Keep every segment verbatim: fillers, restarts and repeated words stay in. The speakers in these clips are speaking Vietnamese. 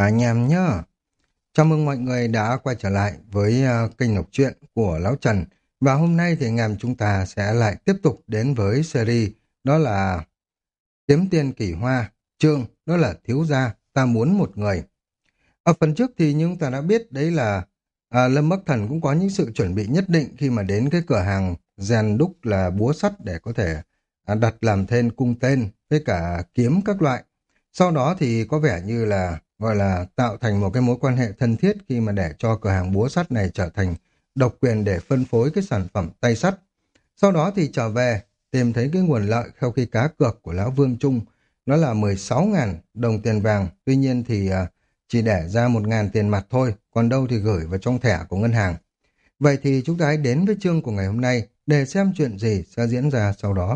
Cả anh em nhá. Chào mừng mọi người đã quay trở lại với uh, kênh đọc truyện của Lão Trần. Và hôm nay thì anh em chúng ta sẽ lại tiếp tục đến với series đó là Kiếm Tiên Kỳ Hoa, chương đó là Thiếu Gia Ta Muốn Một Người. Ở phần trước thì chúng ta đã biết đấy là à, Lâm Bắc Thần cũng có những sự chuẩn bị nhất định khi mà đến cái cửa hàng rèn đúc là búa sắt để có thể à, đặt làm thêm cung tên với cả kiếm các loại. Sau đó thì có vẻ như là gọi là tạo thành một cái mối quan hệ thân thiết khi mà để cho cửa hàng búa sắt này trở thành độc quyền để phân phối cái sản phẩm tay sắt. Sau đó thì trở về tìm thấy cái nguồn lợi sau khi cá cược của Lão Vương Trung, nó là mười sáu nghìn đồng tiền vàng, tuy nhiên thì à, chỉ để ra một nghìn tiền mặt thôi, còn đâu thì gửi vào trong thẻ của ngân hàng. Vậy thì chúng ta hãy đến với chương của ngày hôm nay để xem chuyện gì sẽ diễn ra sau đó.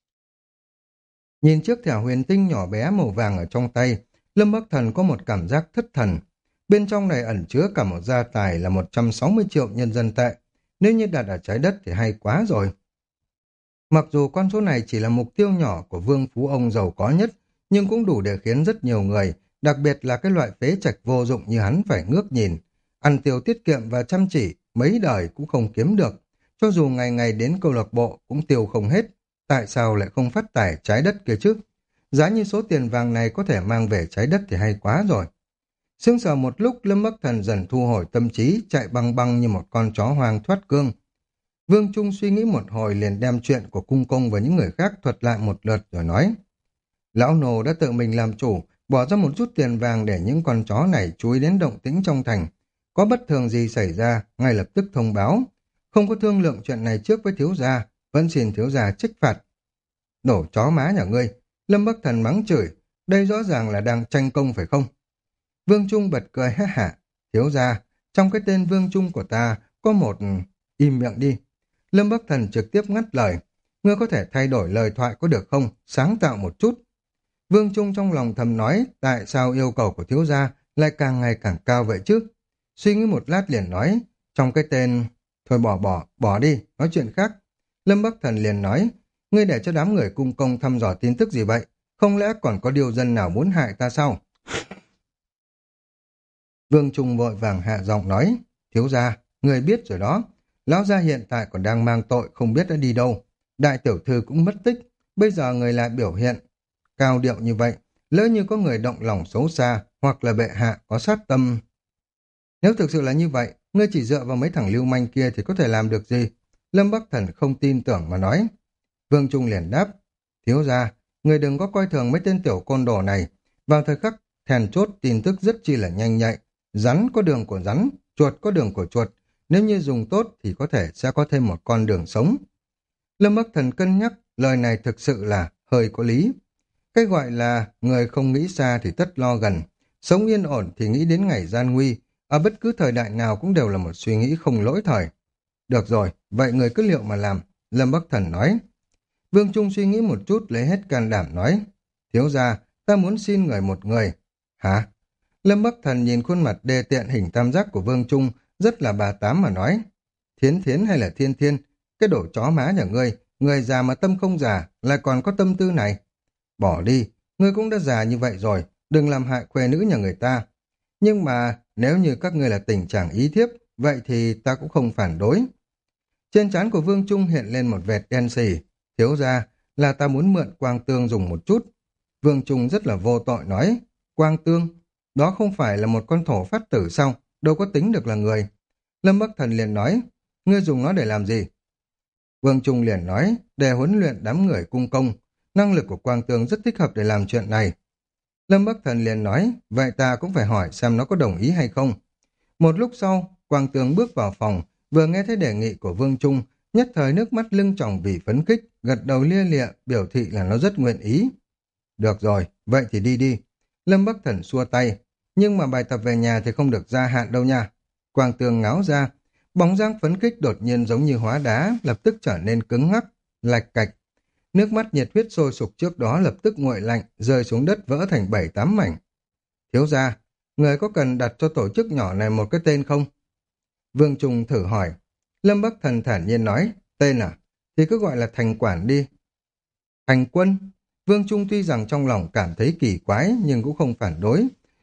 Nhìn chiếc thẻ huyền tinh nhỏ bé màu vàng ở trong tay, Lâm Bắc Thần có một cảm giác thất thần. Bên trong này ẩn chứa cả một gia tài là một trăm sáu mươi triệu nhân dân tệ. Nếu như đặt ở trái đất thì hay quá rồi. Mặc dù con số này chỉ là mục tiêu nhỏ của vương phú ông giàu có nhất, nhưng cũng đủ để khiến rất nhiều người, đặc biệt là cái loại phế trạch vô dụng như hắn phải ngước nhìn. Ăn tiêu tiết kiệm và chăm chỉ, mấy đời cũng không kiếm được. Cho dù ngày ngày đến câu lạc bộ cũng tiêu không hết. Tại sao lại không phát tài trái đất kia chứ? Giá như số tiền vàng này có thể mang về trái đất thì hay quá rồi. Sững sờ một lúc, Lâm Bắc Thần dần thu hồi tâm trí, chạy băng băng như một con chó hoang thoát cương. Vương Trung suy nghĩ một hồi liền đem chuyện của cung công và những người khác thuật lại một lượt rồi nói. Lão Nô đã tự mình làm chủ, bỏ ra một chút tiền vàng để những con chó này chú ý đến động tĩnh trong thành. Có bất thường gì xảy ra, ngay lập tức thông báo. Không có thương lượng chuyện này trước với thiếu gia, vẫn xin thiếu gia trách phạt. Đổ chó má nhà ngươi, Lâm Bắc Thần mắng chửi, đây rõ ràng là đang tranh công phải không? Vương Trung bật cười ha hả, thiếu gia, trong cái tên Vương Trung của ta có một... Im miệng đi. Lâm Bắc Thần trực tiếp ngắt lời, ngươi có thể thay đổi lời thoại có được không, sáng tạo một chút. Vương Trung trong lòng thầm nói, tại sao yêu cầu của thiếu gia lại càng ngày càng cao vậy chứ? Suy nghĩ một lát liền nói, trong cái tên... Thôi bỏ bỏ, bỏ đi, nói chuyện khác. Lâm Bắc Thần liền nói, ngươi để cho đám người cung công thăm dò tin tức gì vậy? Không lẽ còn có điều dân nào muốn hại ta sao? Vương Trung vội vàng hạ giọng nói, thiếu gia, người biết rồi đó. Lão gia hiện tại còn đang mang tội không biết đã đi đâu. Đại tiểu thư cũng mất tích, bây giờ người lại biểu hiện cao điệu như vậy. Lỡ như có người động lòng xấu xa hoặc là bệ hạ có sát tâm. Nếu thực sự là như vậy, ngươi chỉ dựa vào mấy thằng lưu manh kia thì có thể làm được gì? Lâm Bắc Thần không tin tưởng mà nói. Vương Trung liền đáp, thiếu gia, người đừng có coi thường mấy tên tiểu côn đồ này. Vào thời khắc thèn chốt tin tức rất chi là nhanh nhạy. Rắn có đường của rắn, chuột có đường của chuột. Nếu như dùng tốt thì có thể sẽ có thêm một con đường sống. Lâm Bắc Thần cân nhắc, lời này thực sự là hơi có lý. Cái gọi là người không nghĩ xa thì tất lo gần. Sống yên ổn thì nghĩ đến ngày gian nguy. Ở bất cứ thời đại nào cũng đều là một suy nghĩ không lỗi thời. Được rồi, vậy người cứ liệu mà làm. Lâm Bắc Thần nói. Vương Trung suy nghĩ một chút lấy hết can đảm nói. Thiếu gia, ta muốn xin người một người. Hả? Lâm Bắc Thần nhìn khuôn mặt đề tiện hình tam giác của Vương Trung rất là bà tám mà nói. Thiến thiến hay là thiên thiên? Cái đổ chó má nhà ngươi, người già mà tâm không già, lại còn có tâm tư này. Bỏ đi, ngươi cũng đã già như vậy rồi, đừng làm hại khuê nữ nhà người ta. Nhưng mà nếu như các ngươi là tình trạng ý thiếp, vậy thì ta cũng không phản đối. Trên trán của Vương Trung hiện lên một vệt đen sì. Thiếu ra là ta muốn mượn quang tương dùng một chút. Vương Trung rất là vô tội nói. Quang tương, đó không phải là một con thổ phát tử sao? Đâu có tính được là người. Lâm Bắc Thần liền nói, ngươi dùng nó để làm gì? Vương Trung liền nói, để huấn luyện đám người cung công. Năng lực của quang tương rất thích hợp để làm chuyện này. Lâm Bắc Thần liền nói, vậy ta cũng phải hỏi xem nó có đồng ý hay không. Một lúc sau, quang tương bước vào phòng, vừa nghe thấy đề nghị của Vương Trung, nhất thời nước mắt lưng tròng vì phấn khích, gật đầu lia lịa, biểu thị là nó rất nguyện ý. Được rồi, vậy thì đi đi. Lâm Bắc Thần xua tay, nhưng mà bài tập về nhà thì không được gia hạn đâu nha. Quang tường ngáo ra, bóng dáng phấn khích đột nhiên giống như hóa đá, lập tức trở nên cứng ngắc, lạch cạch. Nước mắt nhiệt huyết sôi sục trước đó lập tức nguội lạnh, rơi xuống đất vỡ thành bảy tám mảnh. Thiếu gia, người có cần đặt cho tổ chức nhỏ này một cái tên không? Vương Trung thử hỏi. Lâm Bắc Thần thản nhiên nói, tên à? Thì cứ gọi là Thành Quản đi. Thành Quân? Vương Trung tuy rằng trong lòng cảm thấy kỳ quái nhưng cũng không phản đối.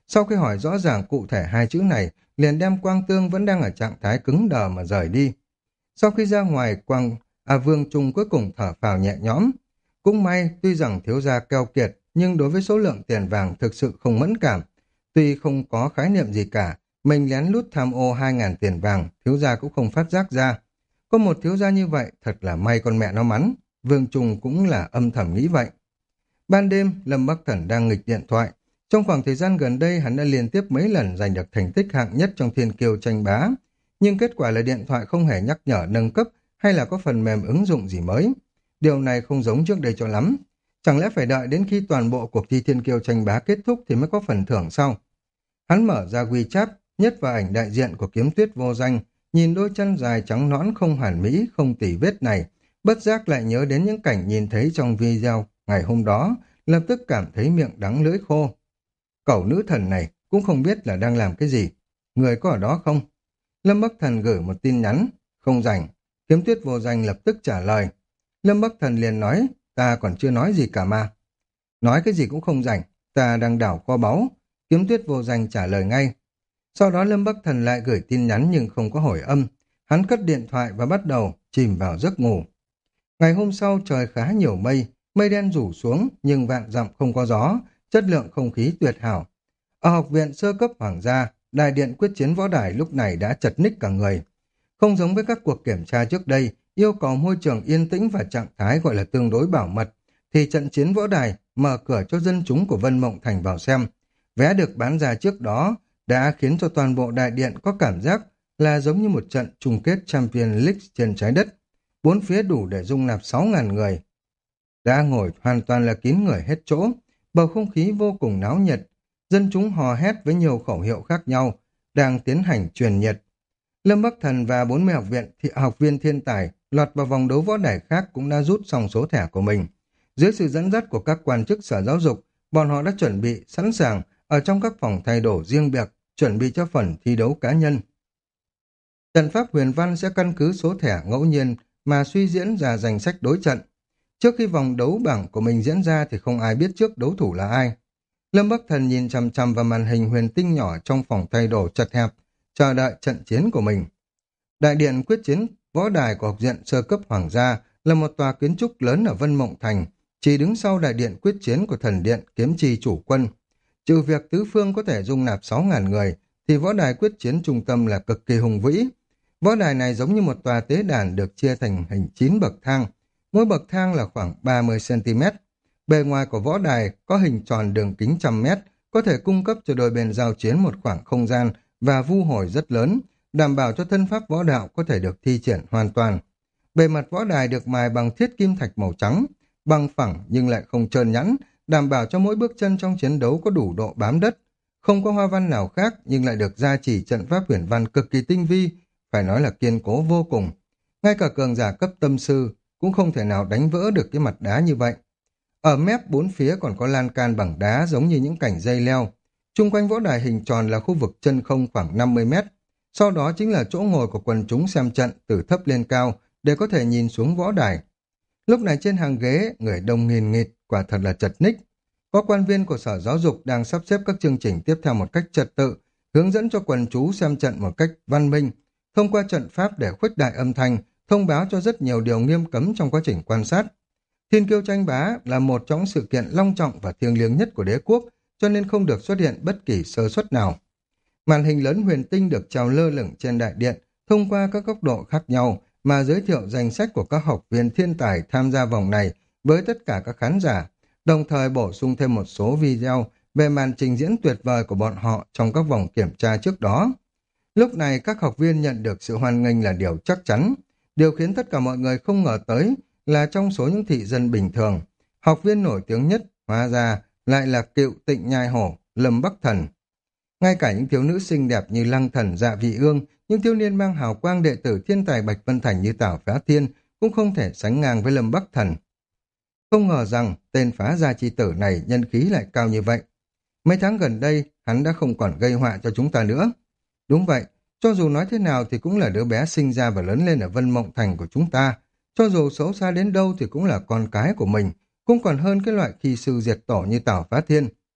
Sau khi hỏi rõ ràng cụ thể hai chữ này, liền đem Quang Tương vẫn đang ở trạng thái cứng đờ mà rời đi. Sau khi ra ngoài, Quang à, Vương Trung cuối cùng thở phào nhẹ nhõm. Cũng may, tuy rằng thiếu gia keo kiệt, nhưng đối với số lượng tiền vàng thực sự không mẫn cảm. Tuy không có khái niệm gì cả, mình lén lút tham ô hai ngàn tiền vàng, thiếu gia cũng không phát giác ra. Có một thiếu gia như vậy, thật là may con mẹ nó mắn. Vương Trung cũng là âm thầm nghĩ vậy. Ban đêm, Lâm Bắc Thần đang nghịch điện thoại. Trong khoảng thời gian gần đây, hắn đã liên tiếp mấy lần giành được thành tích hạng nhất trong thiên kiêu tranh bá. Nhưng kết quả là điện thoại không hề nhắc nhở nâng cấp hay là có phần mềm ứng dụng gì mới. Điều này không giống trước đây cho lắm. Chẳng lẽ phải đợi đến khi toàn bộ cuộc thi thiên kiêu tranh bá kết thúc thì mới có phần thưởng sau? Hắn mở ra WeChat, nhất vào ảnh đại diện của Kiếm Tuyết Vô Danh, nhìn đôi chân dài trắng nõn không hoàn mỹ, không tỉ vết này, bất giác lại nhớ đến những cảnh nhìn thấy trong video ngày hôm đó, lập tức cảm thấy miệng đắng lưỡi khô. Cẩu nữ thần này cũng không biết là đang làm cái gì. Người có ở đó không? Lâm Bắc Thần gửi một tin nhắn. Không rảnh. Kiếm Tuyết Vô Danh lập tức trả lời. Lâm Bắc Thần liền nói, ta còn chưa nói gì cả mà. Nói cái gì cũng không rảnh, ta đang đảo kho báu. Kiếm Tuyết Vô Danh trả lời ngay. Sau đó Lâm Bắc Thần lại gửi tin nhắn nhưng không có hồi âm. Hắn cất điện thoại và bắt đầu chìm vào giấc ngủ. Ngày hôm sau trời khá nhiều mây, mây đen rủ xuống nhưng vạn dặm không có gió, chất lượng không khí tuyệt hảo. Ở học viện sơ cấp hoàng gia, đại điện quyết chiến võ đài lúc này đã chật ních cả người. Không giống với các cuộc kiểm tra trước đây, yêu cầu môi trường yên tĩnh và trạng thái gọi là tương đối bảo mật, thì trận chiến võ đài mở cửa cho dân chúng của Vân Mộng Thành vào xem. Vé được bán ra trước đó đã khiến cho toàn bộ đại điện có cảm giác là giống như một trận chung kết Champions League trên trái đất. Bốn phía đủ để dung nạp sáu ngàn người. Đã ngồi hoàn toàn là kín người hết chỗ, bầu không khí vô cùng náo nhiệt. Dân chúng hò hét với nhiều khẩu hiệu khác nhau, đang tiến hành truyền nhiệt. Lâm Bắc Thần và bốn mươi học viện thị học viên thiên tài lọt vào vòng đấu võ đài khác cũng đã rút xong số thẻ của mình. Dưới sự dẫn dắt của các quan chức sở giáo dục, bọn họ đã chuẩn bị sẵn sàng ở trong các phòng thay đồ riêng biệt, chuẩn bị cho phần thi đấu cá nhân. Trận pháp huyền văn sẽ căn cứ số thẻ ngẫu nhiên mà suy diễn ra danh sách đối trận. Trước khi vòng đấu bảng của mình diễn ra thì không ai biết trước đấu thủ là ai. Lâm Bắc Thần nhìn chằm chằm vào màn hình huyền tinh nhỏ trong phòng thay đồ chật hẹp, chờ đợi trận chiến của mình. Đại điện quyết chiến võ đài của học viện sơ cấp hoàng gia là một tòa kiến trúc lớn ở Vân Mộng Thành, chỉ đứng sau đại điện quyết chiến của thần điện kiếm trì chủ quân. Trừ việc tứ phương có thể dung nạp sáu ngàn người, thì võ đài quyết chiến trung tâm là cực kỳ hùng vĩ. Võ đài này giống như một tòa tế đàn được chia thành hình chín bậc thang, mỗi bậc thang là khoảng ba mươi xăng ti mét. Bề ngoài của võ đài có hình tròn đường kính trăm mét, có thể cung cấp cho đôi bên giao chiến một khoảng không gian và vu hồi rất lớn, đảm bảo cho thân pháp võ đạo có thể được thi triển hoàn toàn. Bề mặt võ đài được mài bằng thiết kim thạch màu trắng, bằng phẳng nhưng lại không trơn nhẵn, đảm bảo cho mỗi bước chân trong chiến đấu có đủ độ bám đất. Không có hoa văn nào khác nhưng lại được gia trì trận pháp huyền văn cực kỳ tinh vi, phải nói là kiên cố vô cùng. Ngay cả cường giả cấp tâm sư cũng không thể nào đánh vỡ được cái mặt đá như vậy. Ở mép bốn phía còn có lan can bằng đá giống như những cành dây leo. Chung quanh võ đài hình tròn là khu vực chân không khoảng năm mươi mét. Sau đó chính là chỗ ngồi của quần chúng xem trận từ thấp lên cao để có thể nhìn xuống võ đài. Lúc này trên hàng ghế, người đông nghìn nghịt, quả thật là chật ních. Có quan viên của Sở Giáo dục đang sắp xếp các chương trình tiếp theo một cách trật tự, hướng dẫn cho quần chúng xem trận một cách văn minh, thông qua trận pháp để khuếch đại âm thanh, thông báo cho rất nhiều điều nghiêm cấm trong quá trình quan sát. Thiên kiêu tranh bá là một trong sự kiện long trọng và thiêng liêng nhất của đế quốc, cho nên không được xuất hiện bất kỳ sơ suất nào. Màn hình lớn huyền tinh được treo lơ lửng trên đại điện, thông qua các góc độ khác nhau mà giới thiệu danh sách của các học viên thiên tài tham gia vòng này với tất cả các khán giả, đồng thời bổ sung thêm một số video về màn trình diễn tuyệt vời của bọn họ trong các vòng kiểm tra trước đó. Lúc này các học viên nhận được sự hoan nghênh là điều chắc chắn. Điều khiến tất cả mọi người không ngờ tới là trong số những thị dân bình thường, học viên nổi tiếng nhất hóa ra lại là cựu Tịnh Nhai Hổ, Lâm Bắc Thần. Ngay cả những thiếu nữ xinh đẹp như Lăng Thần, Dạ Vị Ương, những thiếu niên mang hào quang đệ tử thiên tài Bạch Vân Thành như Tảo Phá Thiên cũng không thể sánh ngang với Lâm Bắc Thần. Không ngờ rằng tên phá gia chi tử này nhân khí lại cao như vậy. Mấy tháng gần đây, hắn đã không còn gây họa cho chúng ta nữa. Đúng vậy, cho dù nói thế nào thì cũng là đứa bé sinh ra và lớn lên ở Vân Mộng Thành của chúng ta. Cho dù xấu xa đến đâu thì cũng là con cái của mình, cũng còn hơn cái loại khi sư diệt tổ như Tảo Phá Thiên.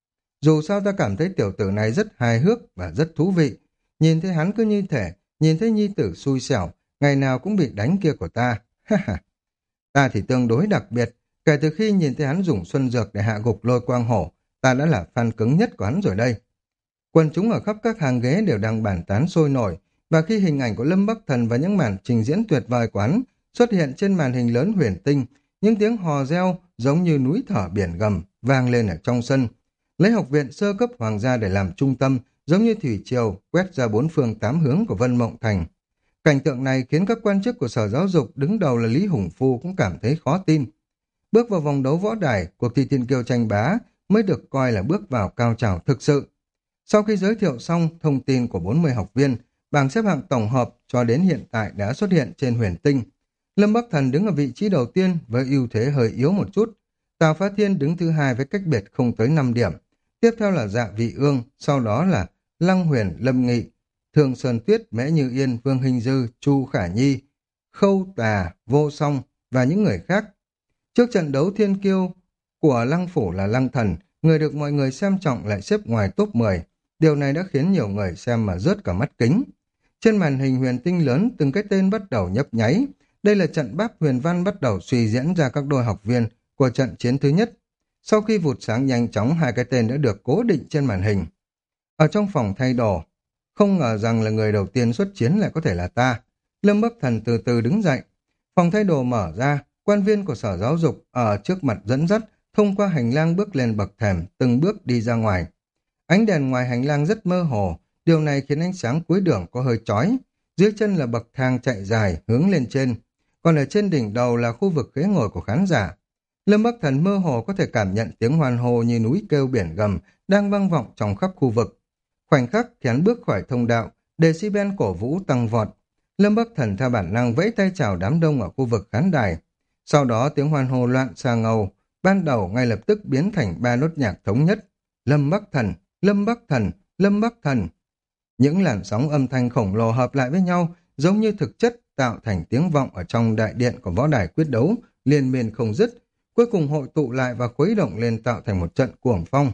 Dù sao ta cảm thấy tiểu tử này rất hài hước và rất thú vị. Nhìn thấy hắn cứ như thể, nhìn thấy nhi tử xui xẻo, ngày nào cũng bị đánh kia của ta. Ha ha. Ta thì tương đối đặc biệt, kể từ khi nhìn thấy hắn dùng xuân dược để hạ gục Lôi Quang Hổ, ta đã là fan cứng nhất của hắn rồi đây. Quần chúng ở khắp các hàng ghế đều đang bàn tán sôi nổi, và khi hình ảnh của Lâm Bắc Thần và những màn trình diễn tuyệt vời của hắn xuất hiện trên màn hình lớn huyền tinh, những tiếng hò reo giống như núi thở biển gầm vang lên ở trong sân. Lấy học viện sơ cấp hoàng gia để làm trung tâm, giống như thủy triều quét ra bốn phương tám hướng của Vân Mộng Thành. Cảnh tượng này khiến các quan chức của Sở Giáo dục đứng đầu là Lý Hùng Phu cũng cảm thấy khó tin. Bước vào vòng đấu võ đài, cuộc thi thiên kiêu tranh bá mới được coi là bước vào cao trào thực sự. Sau khi giới thiệu xong thông tin của bốn mươi học viên, bảng xếp hạng tổng hợp cho đến hiện tại đã xuất hiện trên huyền tinh. Lâm Bắc Thần đứng ở vị trí đầu tiên với ưu thế hơi yếu một chút. Tào Phá Thiên đứng thứ hai với cách biệt không tới năm điểm. Tiếp theo là Dạ Vị Ương, sau đó là Lăng Huyền, Lâm Nghị, Thường Sơn Tuyết, Mễ Như Yên, Vương Hình Dư, Chu Khả Nhi, Khâu Tà, Vô Song và những người khác. Trước trận đấu thiên kiêu của Lăng Phủ là Lăng Thần, người được mọi người xem trọng lại xếp ngoài top mười. Điều này đã khiến nhiều người xem mà rớt cả mắt kính. Trên màn hình huyền tinh lớn, từng cái tên bắt đầu nhấp nháy. Đây là trận Báp Huyền Văn bắt đầu suy diễn ra các đôi học viên của trận chiến thứ nhất. Sau khi vụt sáng nhanh chóng, hai cái tên đã được cố định trên màn hình. Ở trong phòng thay đồ, không ngờ rằng là người đầu tiên xuất chiến lại có thể là ta. Lâm Bắc Thần từ từ đứng dậy. Phòng thay đồ mở ra, quan viên của Sở Giáo dục ở trước mặt dẫn dắt, thông qua hành lang bước lên bậc thềm, từng bước đi ra ngoài. Ánh đèn ngoài hành lang rất mơ hồ, điều này khiến ánh sáng cuối đường có hơi chói. Dưới chân là bậc thang chạy dài hướng lên trên, còn ở trên đỉnh đầu là khu vực ghế ngồi của khán giả. Lâm Bắc Thần mơ hồ có thể cảm nhận tiếng hoan hô như núi kêu biển gầm đang vang vọng trong khắp khu vực. Khoảnh khắc khi hắn bước khỏi thông đạo, decibel cổ vũ tăng vọt. Lâm Bắc Thần theo bản năng vẫy tay chào đám đông ở khu vực khán đài. Sau đó tiếng hoan hô loạn xà ngầu, ban đầu ngay lập tức biến thành ba nốt nhạc thống nhất. Lâm Bắc Thần, Lâm Bắc Thần, Lâm Bắc Thần. Những làn sóng âm thanh khổng lồ hợp lại với nhau, giống như thực chất tạo thành tiếng vọng ở trong đại điện của võ đài quyết đấu, liên miên không dứt, cuối cùng hội tụ lại và khuấy động lên tạo thành một trận cuồng phong.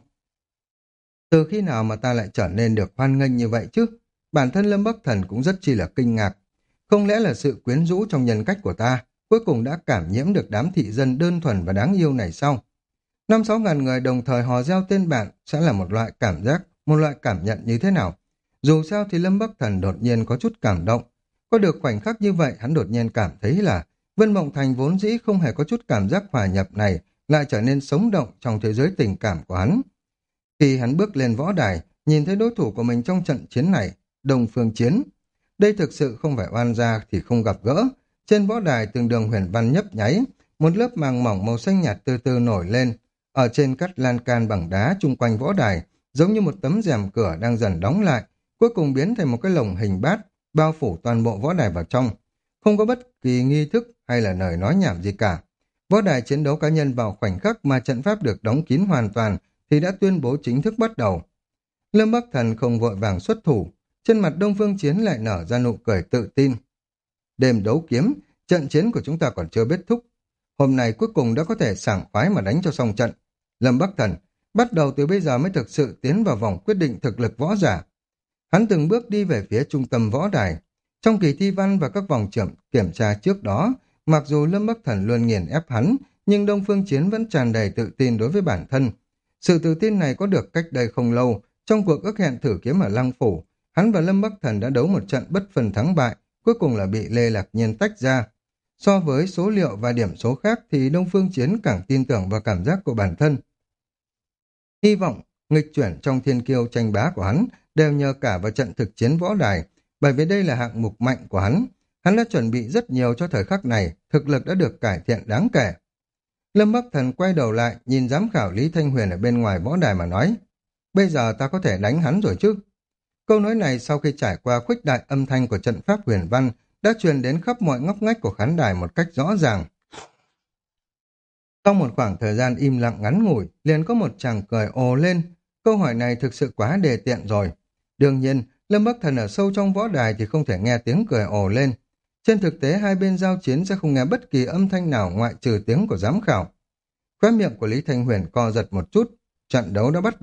Từ khi nào mà ta lại trở nên được hoan nghênh như vậy chứ? Bản thân Lâm Bắc Thần cũng rất chi là kinh ngạc. Không lẽ là sự quyến rũ trong nhân cách của ta cuối cùng đã cảm nhiễm được đám thị dân đơn thuần và đáng yêu này sao? Năm sáu ngàn người đồng thời hò reo tên bạn sẽ là một loại cảm giác, một loại cảm nhận như thế nào? Dù sao thì Lâm Bắc Thần đột nhiên có chút cảm động. Có được khoảnh khắc như vậy, hắn đột nhiên cảm thấy là Vân Mộng Thành vốn dĩ không hề có chút cảm giác hòa nhập này, lại trở nên sống động trong thế giới tình cảm của hắn. Khi hắn bước lên võ đài, nhìn thấy đối thủ của mình trong trận chiến này, Đông Phương Chiến. Đây thực sự không phải oan gia thì không gặp gỡ. Trên võ đài từng đường huyền văn nhấp nháy, một lớp màng mỏng màu xanh nhạt từ từ nổi lên. Ở trên các lan can bằng đá chung quanh võ đài, giống như một tấm rèm cửa đang dần đóng lại, cuối cùng biến thành một cái lồng hình bát, bao phủ toàn bộ võ đài vào trong. Không có bất kỳ nghi thức hay là lời nói nhảm gì cả. Võ đài chiến đấu cá nhân vào khoảnh khắc mà trận pháp được đóng kín hoàn toàn thì đã tuyên bố chính thức bắt đầu. Lâm Bắc Thần không vội vàng xuất thủ, trên mặt Đông Phương Chiến lại nở ra nụ cười tự tin. Đêm đấu kiếm, trận chiến của chúng ta còn chưa kết thúc. Hôm nay cuối cùng đã có thể sảng khoái mà đánh cho xong trận. Lâm Bắc Thần, bắt đầu từ bây giờ mới thực sự tiến vào vòng quyết định thực lực võ giả. Hắn từng bước đi về phía trung tâm võ đài. Trong kỳ thi văn và các vòng trưởng kiểm tra trước đó, mặc dù Lâm Bắc Thần luôn nghiền ép hắn, nhưng Đông Phương Chiến vẫn tràn đầy tự tin đối với bản thân. Sự tự tin này có được cách đây không lâu, trong cuộc ước hẹn thử kiếm ở Lăng Phủ, hắn và Lâm Bắc Thần đã đấu một trận bất phân thắng bại, cuối cùng là bị Lê Lạc Nhiên tách ra. So với số liệu và điểm số khác thì Đông Phương Chiến càng tin tưởng vào cảm giác của bản thân. Hy vọng, nghịch chuyển trong thiên kiêu tranh bá của hắn đều nhờ cả vào trận thực chiến võ đài, bởi vì đây là hạng mục mạnh của hắn. Hắn đã chuẩn bị rất nhiều cho thời khắc này, thực lực đã được cải thiện đáng kể. Lâm Bắc Thần quay đầu lại, nhìn giám khảo Lý Thanh Huyền ở bên ngoài võ đài mà nói, bây giờ ta có thể đánh hắn rồi chứ? Câu nói này sau khi trải qua khuếch đại âm thanh của trận pháp huyền văn đã truyền đến khắp mọi ngóc ngách của khán đài một cách rõ ràng. Trong một khoảng thời gian im lặng ngắn ngủi, liền có một chàng cười ồ lên. Câu hỏi này thực sự quá đề tiện rồi. Đương nhiên, Lâm Bắc Thần ở sâu trong võ đài thì không thể nghe tiếng cười ồ lên. Trên thực tế, hai bên giao chiến sẽ không nghe bất kỳ âm thanh nào ngoại trừ tiếng của giám khảo. Khóe miệng của Lý Thanh Huyền co giật một chút. Trận đấu đã bắt đầu.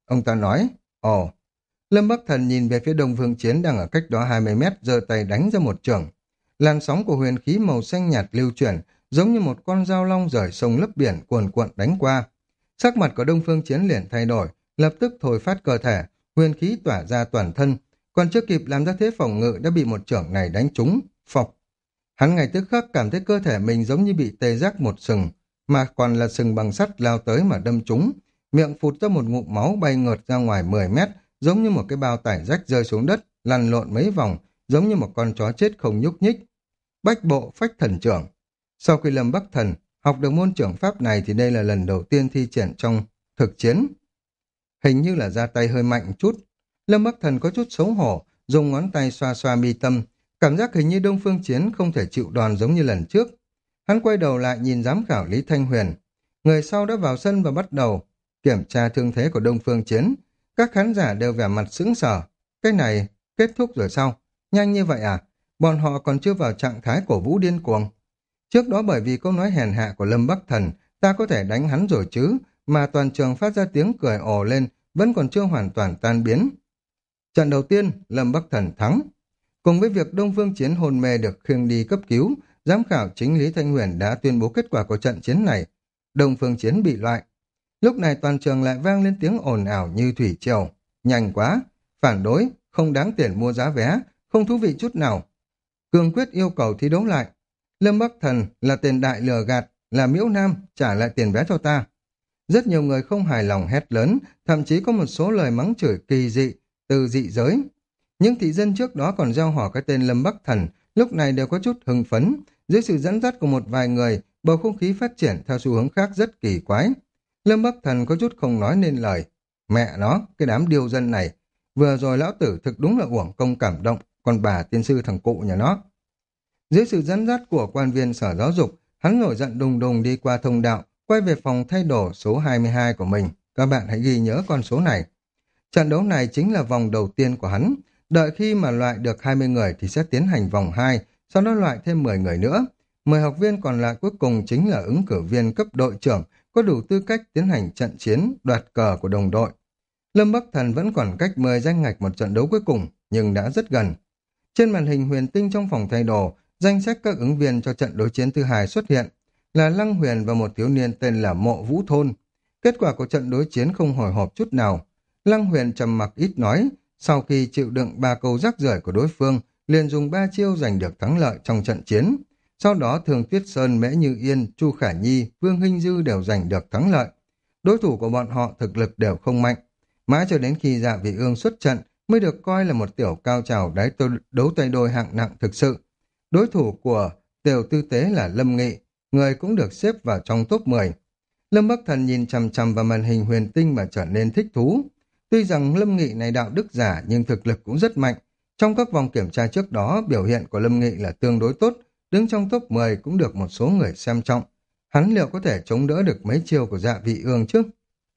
Ông ta nói, ồ. Lâm Bắc Thần nhìn về phía Đông Phương Chiến đang ở cách đó hai mươi mét, giơ tay đánh ra một chưởng. Làn sóng của huyền khí màu xanh nhạt lưu chuyển, giống như một con dao long rời sông lấp biển cuồn cuộn đánh qua. Sắc mặt của Đông Phương Chiến liền thay đổi, lập tức thôi phát cơ thể, huyền khí tỏa ra toàn thân, còn chưa kịp làm ra thế phòng ngự đã bị một chưởng này đánh trúng, phộc. Hắn ngay tức khắc cảm thấy cơ thể mình giống như bị tê giác một sừng, mà còn là sừng bằng sắt lao tới mà đâm trúng, miệng phụt ra một ngụm máu bay ngược ra ngoài mười mét, giống như một cái bao tải rách rơi xuống đất, lăn lộn mấy vòng, giống như một con chó chết không nhúc nhích. Bách bộ phách thần trưởng. Sau khi Lâm Bắc Thần học được môn trưởng pháp này thì đây là lần đầu tiên thi triển trong thực chiến. Hình như là ra tay hơi mạnh chút. Lâm Bắc Thần có chút xấu hổ, dùng ngón tay xoa xoa mi tâm, cảm giác hình như Đông Phương Chiến không thể chịu đòn giống như lần trước. Hắn quay đầu lại nhìn giám khảo Lý Thanh Huyền. Người sau đã vào sân và bắt đầu kiểm tra thương thế của Đông Phương Chiến. Các khán giả đều vẻ mặt sững sờ. Cái này kết thúc rồi sao? Nhanh như vậy à? Bọn họ còn chưa vào trạng thái cổ vũ điên cuồng. Trước đó bởi vì câu nói hèn hạ của Lâm Bắc Thần, ta có thể đánh hắn rồi chứ, mà toàn trường phát ra tiếng cười ồ lên, vẫn còn chưa hoàn toàn tan biến. Trận đầu tiên, Lâm Bắc Thần thắng. Cùng với việc Đông Phương Chiến hôn mê được khiêng đi cấp cứu, giám khảo chính Lý Thanh Huyền đã tuyên bố kết quả của trận chiến này. Đông Phương Chiến bị loại. Lúc này toàn trường lại vang lên tiếng ồn ào như thủy triều. Nhanh quá, phản đối, không đáng tiền mua giá vé, không thú vị chút nào. Cương quyết yêu cầu thi đấu lại. Lâm Bắc Thần là tiền đại lừa gạt, là miễu nam, trả lại tiền vé cho ta. Rất nhiều người không hài lòng hét lớn, thậm chí có một số lời mắng chửi kỳ dị, từ dị giới. Những thị dân trước đó còn gieo hò cái tên Lâm Bắc Thần, lúc này đều có chút hưng phấn. Dưới sự dẫn dắt của một vài người, bầu không khí phát triển theo xu hướng khác rất kỳ quái. Lâm Bắc Thần có chút không nói nên lời. Mẹ nó, cái đám điêu dân này. Vừa rồi lão tử thực đúng là uổng công cảm động, còn bà tiên sư thằng cụ nhà nó. Dưới sự dẫn dắt của quan viên sở giáo dục, hắn nổi giận đùng đùng đi qua thông đạo, quay về phòng thay đồ số hai mươi hai của mình. Các bạn hãy ghi nhớ con số này. Trận đấu này chính là vòng đầu tiên của hắn. Đợi khi mà loại được hai mươi người thì sẽ tiến hành vòng hai, sau đó loại thêm mười người nữa. mười học viên còn lại cuối cùng chính là ứng cử viên cấp đội trưởng, có đủ tư cách tiến hành trận chiến đoạt cờ của đồng đội. Lâm Bắc Thần vẫn còn cách mười danh ngạch một trận đấu cuối cùng, nhưng đã rất gần. Trên màn hình huyền tinh trong phòng thay đồ, danh sách các ứng viên cho trận đối chiến thứ hai xuất hiện, là Lăng Huyền và một thiếu niên tên là Mộ Vũ Thôn. Kết quả của trận đối chiến không hồi hộp chút nào. Lăng Huyền trầm mặc ít nói, sau khi chịu đựng ba câu rác rưởi của đối phương, liền dùng ba chiêu giành được thắng lợi trong trận chiến. Sau đó Thường Tuyết Sơn, Mễ Như Yên, Chu Khả Nhi, Vương Hinh Dư đều giành được thắng lợi. Đối thủ của bọn họ thực lực đều không mạnh. Mãi cho đến khi Dạ Vị Ương xuất trận mới được coi là một tiểu cao trào đáy đấu tay đôi hạng nặng thực sự. Đối thủ của Tiểu Tư Tế là Lâm Nghị, người cũng được xếp vào trong top mười. Lâm Bắc Thần nhìn chằm chằm vào màn hình huyền tinh mà trở nên thích thú. Tuy rằng Lâm Nghị này đạo đức giả nhưng thực lực cũng rất mạnh. Trong các vòng kiểm tra trước đó, biểu hiện của Lâm Nghị là tương đối tốt, đứng trong top mười cũng được một số người xem trọng. Hắn liệu có thể chống đỡ được mấy chiêu của Dạ Vị Ương chứ?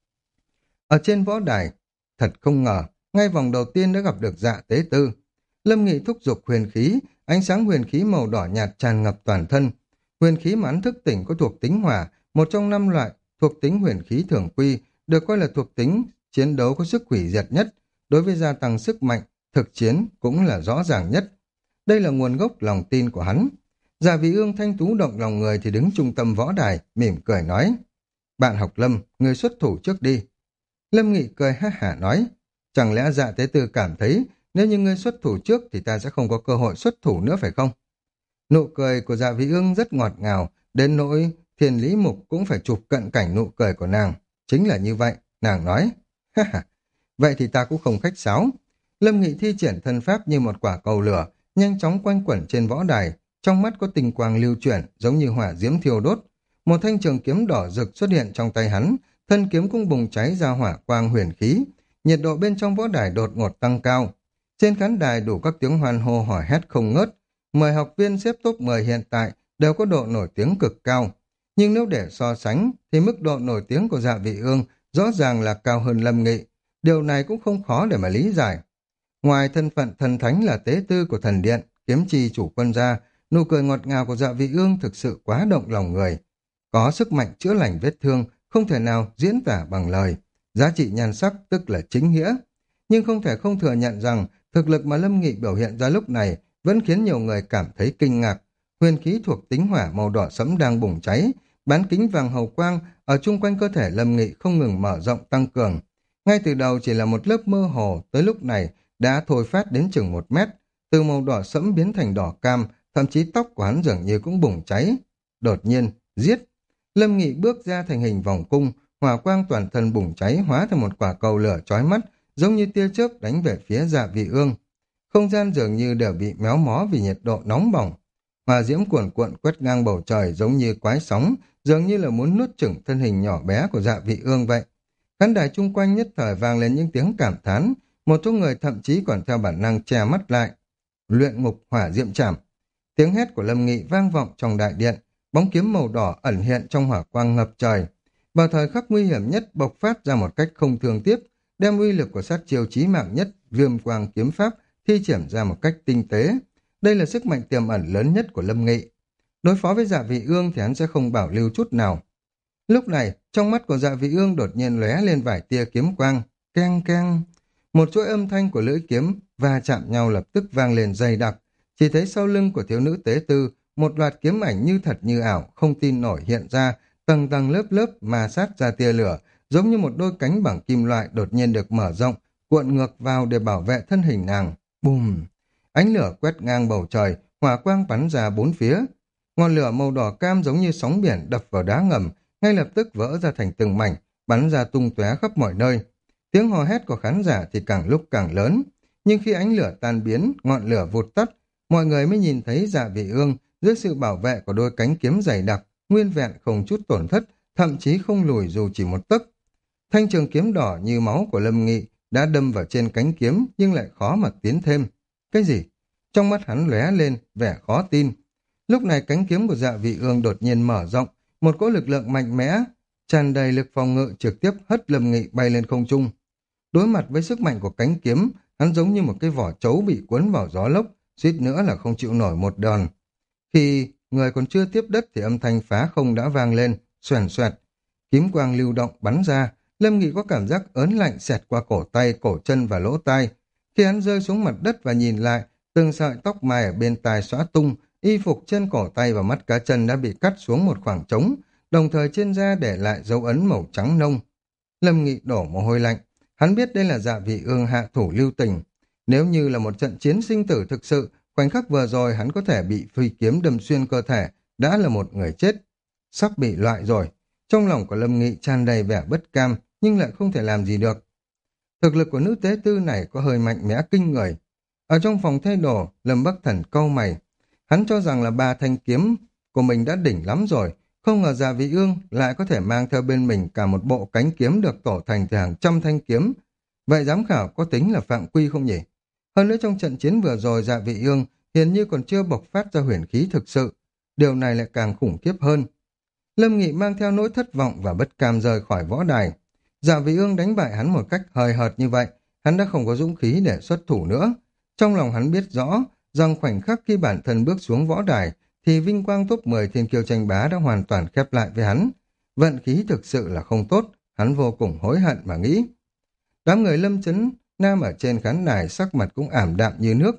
Ở trên võ đài, thật không ngờ, ngay vòng đầu tiên đã gặp được Dạ Tế Tư. Lâm Nghị thúc giục huyền khí, ánh sáng huyền khí màu đỏ nhạt tràn ngập toàn thân. Huyền khí mà hắn thức tỉnh có thuộc tính hỏa, một trong năm loại thuộc tính huyền khí thường quy, được coi là thuộc tính chiến đấu có sức hủy diệt nhất, đối với gia tăng sức mạnh, thực chiến cũng là rõ ràng nhất. Đây là nguồn gốc lòng tin của hắn. Dạ Vị Ương thanh tú động lòng người thì đứng trung tâm võ đài, mỉm cười nói: "Bạn học Lâm, người xuất thủ trước đi." Lâm Nghị cười ha hả nói: "Chẳng lẽ Dạ Tế Tư cảm thấy nếu như ngươi xuất thủ trước thì ta sẽ không có cơ hội xuất thủ nữa phải không?" Nụ cười của Dạ Vị Ương rất ngọt ngào, đến nỗi Thiên Lý Mục cũng phải chụp cận cảnh nụ cười của nàng. Chính là như vậy, nàng nói: "Ha ha, vậy thì ta cũng không khách sáo." Lâm Nghị thi triển thân pháp như một quả cầu lửa, nhanh chóng quanh quẩn trên võ đài, trong mắt có tình quang lưu chuyển, giống như hỏa diễm thiêu đốt. Một thanh trường kiếm đỏ rực xuất hiện trong tay hắn, thân kiếm cũng bùng cháy ra hỏa quang huyền khí. Nhiệt độ bên trong võ đài đột ngột tăng cao. Trên khán đài đủ các tiếng hoan hô hò hét không ngớt. Mười học viên xếp top mười hiện tại đều có độ nổi tiếng cực cao. Nhưng nếu để so sánh thì mức độ nổi tiếng của Dạ Vị Ương rõ ràng là cao hơn Lâm Nghị. Điều này cũng không khó để mà lý giải. Ngoài thân phận thần thánh là tế tư của thần điện, kiếm chi chủ quân gia, nụ cười ngọt ngào của Dạ Vị Ương thực sự quá động lòng người. Có sức mạnh chữa lành vết thương, không thể nào diễn tả bằng lời. giá trị nhan sắc tức là chính nghĩa. Nhưng không thể không thừa nhận rằng thực lực mà Lâm Nghị biểu hiện ra lúc này vẫn khiến nhiều người cảm thấy kinh ngạc. Huyền khí thuộc tính hỏa màu đỏ sẫm đang bùng cháy, bán kính vàng hầu quang ở chung quanh cơ thể Lâm Nghị không ngừng mở rộng tăng cường. Ngay từ đầu chỉ là một lớp mơ hồ, tới lúc này đã thôi phát đến chừng một mét, từ màu đỏ sẫm biến thành đỏ cam, thậm chí tóc của hắn dường như cũng bùng cháy. Đột nhiên, giết! Lâm Nghị bước ra thành hình vòng cung, hỏa quang toàn thân bùng cháy hóa thành một quả cầu lửa chói mắt, giống như tia chớp đánh về phía Dạ Vị Ương. Không gian dường như đều bị méo mó vì nhiệt độ nóng bỏng. Hỏa diễm cuồn cuộn quét ngang bầu trời giống như quái sóng, dường như là muốn nuốt chửng thân hình nhỏ bé của Dạ Vị Ương vậy. Khán đài chung quanh nhất thời vang lên những tiếng cảm thán, một số người thậm chí còn theo bản năng che mắt lại. Luyện ngục hỏa diệm trảm. Tiếng hét của Lâm Nghị vang vọng trong đại điện, bóng kiếm màu đỏ ẩn hiện trong hỏa quang ngập trời. Vào thời khắc nguy hiểm nhất bộc phát ra một cách không thương tiếc, đem uy lực của sát chiêu chí mạng nhất, viêm quang kiếm pháp, thi triển ra một cách tinh tế. Đây là sức mạnh tiềm ẩn lớn nhất của Lâm Nghị. Đối phó với Dạ Vị Ương thì hắn sẽ không bảo lưu chút nào. Lúc này, trong mắt của Dạ Vị Ương đột nhiên lóe lên vài tia kiếm quang, keng keng. Một chuỗi âm thanh của lưỡi kiếm va chạm nhau lập tức vang lên dày đặc. Chỉ thấy sau lưng của thiếu nữ tế tư, một loạt kiếm ảnh như thật như ảo, không tin nổi hiện ra, tầng tầng lớp lớp mà sát ra tia lửa, giống như một đôi cánh bằng kim loại đột nhiên được mở rộng, cuộn ngược vào để bảo vệ thân hình nàng. Bùm! Ánh lửa quét ngang bầu trời, hỏa quang bắn ra bốn phía. Ngọn lửa màu đỏ cam giống như sóng biển đập vào đá ngầm, ngay lập tức vỡ ra thành từng mảnh, bắn ra tung tóe khắp mọi nơi. Tiếng hò hét của khán giả thì càng lúc càng lớn, nhưng khi ánh lửa tan biến, ngọn lửa vụt tắt, mọi người mới nhìn thấy Dạ Vị Ương dưới sự bảo vệ của đôi cánh kiếm dày đặc, nguyên vẹn không chút tổn thất, thậm chí không lùi dù chỉ một tấc. Thanh trường kiếm đỏ như máu của Lâm Nghị đã đâm vào trên cánh kiếm nhưng lại khó mà tiến thêm. Cái gì? Trong mắt hắn lóe lên vẻ khó tin. Lúc này cánh kiếm của Dạ Vị Ương đột nhiên mở rộng, một cỗ lực lượng mạnh mẽ, tràn đầy lực phòng ngự trực tiếp hất Lâm Nghị bay lên không trung. Đối mặt với sức mạnh của cánh kiếm, hắn giống như một cái vỏ trấu bị cuốn vào gió lốc, suýt nữa là không chịu nổi một đòn. Khi người còn chưa tiếp đất thì âm thanh phá không đã vang lên, xoèn xoẹt. Kiếm quang lưu động bắn ra, Lâm Nghị có cảm giác ớn lạnh xẹt qua cổ tay, cổ chân và lỗ tai. Khi hắn rơi xuống mặt đất và nhìn lại, từng sợi tóc mai ở bên tai xõa tung, y phục trên cổ tay và mắt cá chân đã bị cắt xuống một khoảng trống, đồng thời trên da để lại dấu ấn màu trắng nông. Lâm Nghị đổ mồ hôi lạnh, hắn biết đây là Dạ Vị Ương hạ thủ lưu tình. Nếu như là một trận chiến sinh tử thực sự, khoảnh khắc vừa rồi hắn có thể bị phi kiếm đâm xuyên cơ thể, đã là một người chết. Sắp bị loại rồi. Trong lòng của Lâm Nghị tràn đầy vẻ bất cam, nhưng lại không thể làm gì được. Thực lực của nữ tế tư này có hơi mạnh mẽ kinh người. Ở trong phòng thay đồ, Lâm Bắc Thần cau mày. Hắn cho rằng là ba thanh kiếm của mình đã đỉnh lắm rồi, không ngờ Dạ Vị Ương lại có thể mang theo bên mình cả một bộ cánh kiếm được tổ thành từ hàng trăm thanh kiếm. Vậy giám khảo có tính là phạm quy không nhỉ? Hơn nữa trong trận chiến vừa rồi Dạ Vị Ương hiển như còn chưa bộc phát ra huyền khí thực sự. Điều này lại càng khủng khiếp hơn. Lâm Nghị mang theo nỗi thất vọng và bất cam rời khỏi võ đài. Dạ Vị Ương đánh bại hắn một cách hời hợt như vậy, hắn đã không có dũng khí để xuất thủ nữa. Trong lòng hắn biết rõ rằng khoảnh khắc khi bản thân bước xuống võ đài thì vinh quang top mười thiên kiêu tranh bá đã hoàn toàn khép lại với hắn. Vận khí thực sự là không tốt, hắn vô cùng hối hận mà nghĩ. Đám người Lâm Chấn Nam ở trên khán đài sắc mặt cũng ảm đạm như nước.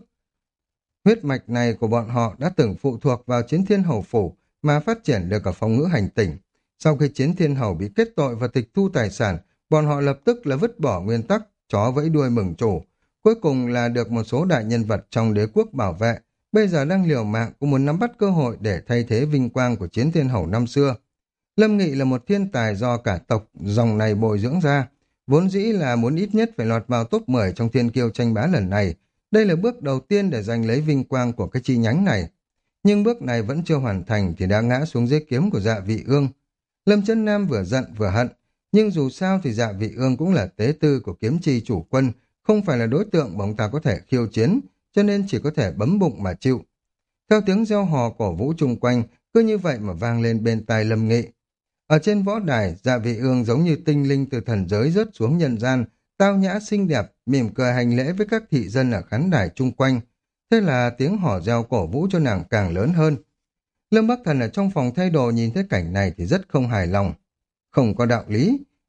Huyết mạch này của bọn họ đã từng phụ thuộc vào Chiến Thiên Hầu Phủ mà phát triển được ở phong ngữ hành tỉnh. Sau khi Chiến Thiên Hầu bị kết tội và tịch thu tài sản, bọn họ lập tức là vứt bỏ nguyên tắc, chó vẫy đuôi mừng chủ. Cuối cùng là được một số đại nhân vật trong đế quốc bảo vệ, bây giờ đang liều mạng cũng muốn nắm bắt cơ hội để thay thế vinh quang của Chiến Thiên Hầu năm xưa. Lâm Nghị là một thiên tài do cả tộc dòng này bồi dưỡng ra, vốn dĩ là muốn ít nhất phải lọt vào top mười trong thiên kiêu tranh bá lần này. Đây là bước đầu tiên để giành lấy vinh quang của cái chi nhánh này. Nhưng bước này vẫn chưa hoàn thành thì đã ngã xuống dưới kiếm của Dạ Vị Ương. Lâm Chân Nam vừa giận vừa hận, nhưng dù sao thì Dạ Vị Ương cũng là tế tư của kiếm chi chủ quân, không phải là đối tượng mà ông ta có thể khiêu chiến, cho nên chỉ có thể bấm bụng mà chịu. Theo tiếng reo hò cổ vũ chung quanh, cứ như vậy mà vang lên bên tai Lâm Nghị. Ở trên võ đài, Dạ Vị Ương giống như tinh linh từ thần giới rớt xuống nhân gian, tao nhã xinh đẹp, mỉm cười hành lễ với các thị dân ở khán đài chung quanh. Thế là tiếng hò reo cổ vũ cho nàng càng lớn hơn. Lâm Bắc Thần ở trong phòng thay đồ nhìn thấy cảnh này thì rất không hài lòng. Không có đạo lý,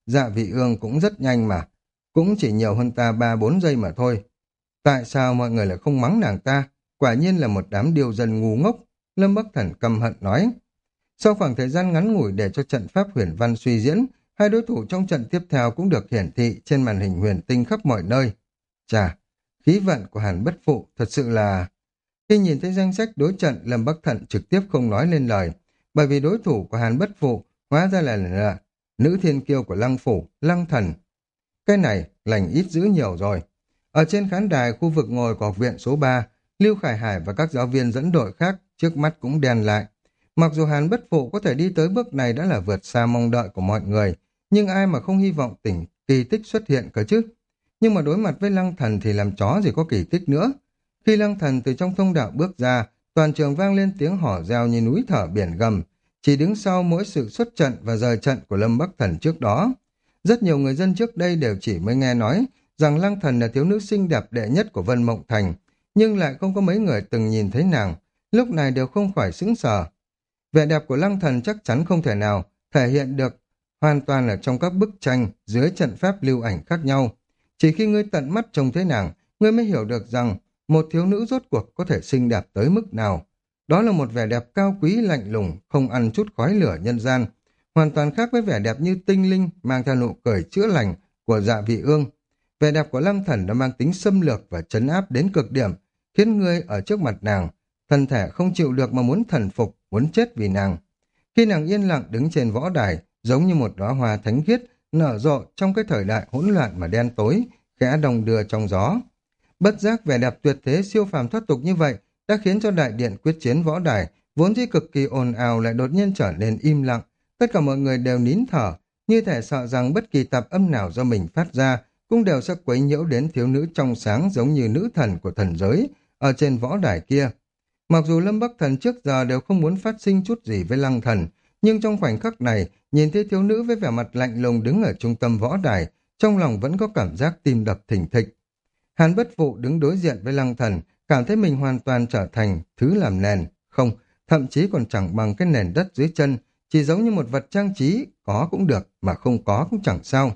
Dạ Vị Ương cũng rất nhanh mà, cũng chỉ nhiều hơn ta ba bốn giây mà thôi. Tại sao mọi người lại không mắng nàng ta? Quả nhiên là một đám điều dân ngu ngốc, Lâm Bắc Thần căm hận nói. Sau khoảng thời gian ngắn ngủi để cho trận pháp huyền văn suy diễn, hai đối thủ trong trận tiếp theo cũng được hiển thị trên màn hình huyền tinh khắp mọi nơi. Chà, khí vận của Hàn Bất Phụ thật sự là... Khi nhìn thấy danh sách đối trận, Lâm Bắc Thần trực tiếp không nói lên lời, bởi vì đối thủ của Hàn Bất Phụ hóa ra là, là nữ thiên kiêu của Lăng Phủ, Lăng Thần. Cái này lành ít dữ nhiều rồi. Ở trên khán đài khu vực ngồi của học viện số ba, Lưu Khải Hải và các giáo viên dẫn đội khác trước mắt cũng đen lại. Mặc dù Hàn Bất Phụ có thể đi tới bước này đã là vượt xa mong đợi của mọi người, nhưng ai mà không hy vọng tỉnh kỳ tích xuất hiện cơ chứ. Nhưng mà đối mặt với Lăng Thần thì làm chó gì có kỳ tích nữa. Khi Lăng Thần từ trong thông đạo bước ra, toàn trường vang lên tiếng hò reo như núi thở biển gầm, chỉ đứng sau mỗi sự xuất trận và rời trận của Lâm Bắc Thần trước đó. Rất nhiều người dân trước đây đều chỉ mới nghe nói rằng Lăng Thần là thiếu nữ xinh đẹp đệ nhất của Vân Mộng Thành, nhưng lại không có mấy người từng nhìn thấy nàng, lúc này đều không khỏi sững sờ. Vẻ đẹp của Lăng Thần chắc chắn không thể nào thể hiện được hoàn toàn ở trong các bức tranh dưới trận pháp lưu ảnh khác nhau. Chỉ khi ngươi tận mắt trông thấy nàng, ngươi mới hiểu được rằng một thiếu nữ rốt cuộc có thể xinh đẹp tới mức nào. Đó là một vẻ đẹp cao quý lạnh lùng, không ăn chút khói lửa nhân gian, hoàn toàn khác với vẻ đẹp như tinh linh mang theo nụ cười chữa lành của Dạ Vị Ương. Vẻ đẹp của Lăng Thần đã mang tính xâm lược và trấn áp đến cực điểm, khiến ngươi ở trước mặt nàng, thân thể không chịu được mà muốn thần phục, muốn chết vì nàng. Khi nàng yên lặng đứng trên võ đài, giống như một đóa hoa thánh khiết, nở rộ trong cái thời đại hỗn loạn mà đen tối, khẽ đồng đưa trong gió. Bất giác vẻ đẹp tuyệt thế siêu phàm thoát tục như vậy đã khiến cho đại điện quyết chiến võ đài, vốn dĩ cực kỳ ồn ào lại đột nhiên trở nên im lặng. Tất cả mọi người đều nín thở, như thể sợ rằng bất kỳ tạp âm nào do mình phát ra cũng đều sẽ quấy nhiễu đến thiếu nữ trong sáng giống như nữ thần của thần giới ở trên võ đài kia. Mặc dù Lâm Bắc Thần trước giờ đều không muốn phát sinh chút gì với Lăng Thần, nhưng trong khoảnh khắc này, nhìn thấy thiếu nữ với vẻ mặt lạnh lùng đứng ở trung tâm võ đài, trong lòng vẫn có cảm giác tim đập thình thịch. Hàn Bất Phụ đứng đối diện với Lăng Thần, cảm thấy mình hoàn toàn trở thành thứ làm nền, không, thậm chí còn chẳng bằng cái nền đất dưới chân, chỉ giống như một vật trang trí, có cũng được, mà không có cũng chẳng sao.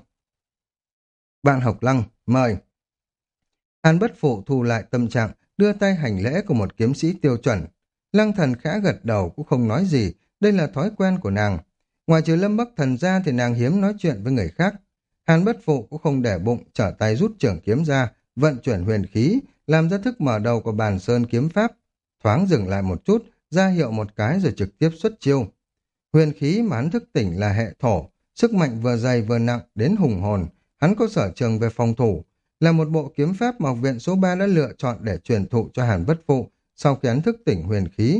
Bạn học Lăng, mời. Hàn Bất Phụ thu lại tâm trạng, đưa tay hành lễ của một kiếm sĩ tiêu chuẩn. Lăng Thần khẽ gật đầu cũng không nói gì, đây là thói quen của nàng. Ngoài trừ Lâm Bắc Thần ra thì nàng hiếm nói chuyện với người khác. Hàn Bất Phụ cũng không để bụng, trở tay rút trưởng kiếm ra, vận chuyển huyền khí, làm ra thức mở đầu của bàn sơn kiếm pháp. Thoáng dừng lại một chút, ra hiệu một cái rồi trực tiếp xuất chiêu. Huyền khí mà hắn thức tỉnh là hệ thổ, sức mạnh vừa dày vừa nặng đến hùng hồn. Hắn có sở trường về phòng thủ, là một bộ kiếm pháp mà học viện số ba đã lựa chọn để truyền thụ cho Hàn Bất Phụ sau khi hắn thức tỉnh huyền khí.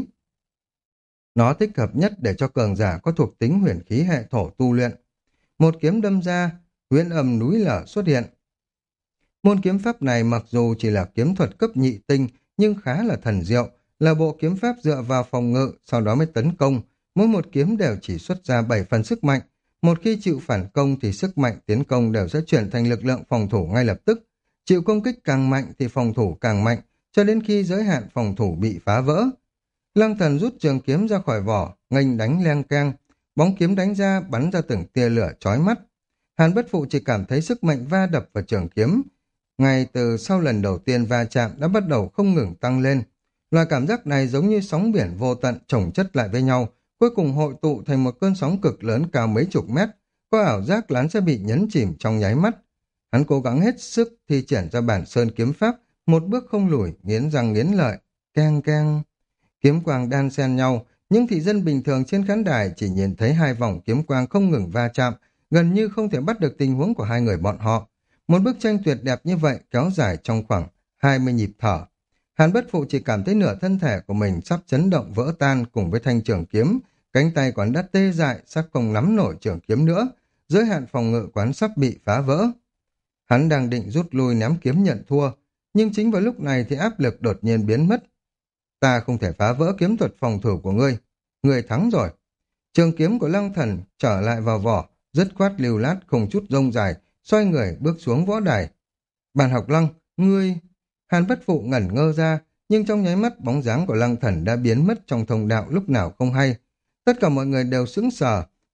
Nó thích hợp nhất để cho cường giả có thuộc tính huyền khí hệ thổ tu luyện. Một kiếm đâm ra, huyễn âm núi lở xuất hiện. Môn kiếm pháp này mặc dù chỉ là kiếm thuật cấp nhị tinh nhưng khá là thần diệu, là bộ kiếm pháp dựa vào phòng ngự sau đó mới tấn công. Mỗi một kiếm đều chỉ xuất ra bảy phần sức mạnh. Một khi chịu phản công thì sức mạnh tiến công đều sẽ chuyển thành lực lượng phòng thủ ngay lập tức. Chịu công kích càng mạnh thì phòng thủ càng mạnh, cho đến khi giới hạn phòng thủ bị phá vỡ. Lăng Thần rút trường kiếm ra khỏi vỏ, nghênh đánh leng keng, bóng kiếm đánh ra bắn ra từng tia lửa chói mắt. Hàn Bất Phụ chỉ cảm thấy sức mạnh va đập vào trường kiếm. Ngay từ sau lần đầu tiên va chạm đã bắt đầu không ngừng tăng lên. Loại cảm giác này giống như sóng biển vô tận chồng chất lại với nhau, cuối cùng hội tụ thành một cơn sóng cực lớn cao mấy chục mét, có ảo giác lán sẽ bị nhấn chìm trong nháy mắt. Hắn cố gắng hết sức thi triển ra bản sơn kiếm pháp, một bước không lùi, nghiến răng nghiến lợi, keng keng. Kiếm quang đan xen nhau, nhưng thị dân bình thường trên khán đài chỉ nhìn thấy hai vòng kiếm quang không ngừng va chạm, gần như không thể bắt được tình huống của hai người bọn họ. Một bức tranh tuyệt đẹp như vậy kéo dài trong khoảng hai mươi nhịp thở. Hàn Bất Phụ chỉ cảm thấy nửa thân thể của mình sắp chấn động vỡ tan cùng với thanh trường kiếm, cánh tay quán đã tê dại, sắp không nắm nổi trường kiếm nữa, giới hạn phòng ngự quán sắp bị phá vỡ. Hắn đang định rút lui ném kiếm nhận thua, nhưng chính vào lúc này thì áp lực đột nhiên biến mất. Ta không thể phá vỡ kiếm thuật phòng thủ của ngươi, ngươi thắng rồi. Trường kiếm của Lăng Thần trở lại vào vỏ, dứt khoát lưu lát không chút rông dài, xoay người bước xuống võ đài. Bàn học Lăng, ngươi... Hàn Bất Phụ ngẩn ngơ ra, nhưng trong nháy mắt bóng dáng của Lăng Thần đã biến mất trong thông đạo lúc nào không hay. Tất cả mọi người đều sững sờ,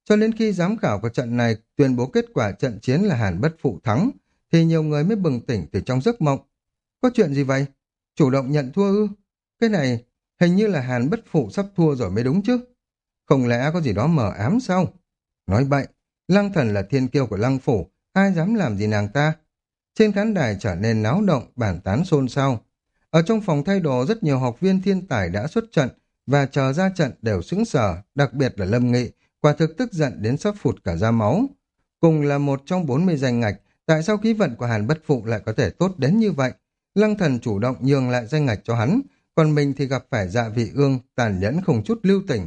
Cho đến khi giám khảo của trận này tuyên bố kết quả trận chiến là Hàn Bất Phụ thắng, thì nhiều người mới bừng tỉnh từ trong giấc mộng. Có chuyện gì vậy? Chủ động nhận thua ư? Cái này hình như là Hàn Bất Phụ sắp thua rồi mới đúng chứ. Không lẽ có gì đó mờ ám sao? Nói bậy, Lăng Thần là thiên kiêu của Lăng Phủ, ai dám làm gì nàng ta? Trên khán đài trở nên náo động, bàn tán xôn xao. Ở trong phòng thay đồ rất nhiều học viên thiên tài đã xuất trận và chờ ra trận đều sững sờ, đặc biệt là Lâm Nghị, quả thực tức giận đến sắp phụt cả ra máu. Cùng là một trong bốn mươi danh ngạch, tại sao khí vận của Hàn Bất Phụ lại có thể tốt đến như vậy? Lăng Thần chủ động nhường lại danh ngạch cho hắn, còn mình thì gặp phải Dạ Vị Ương tàn nhẫn không chút lưu tình.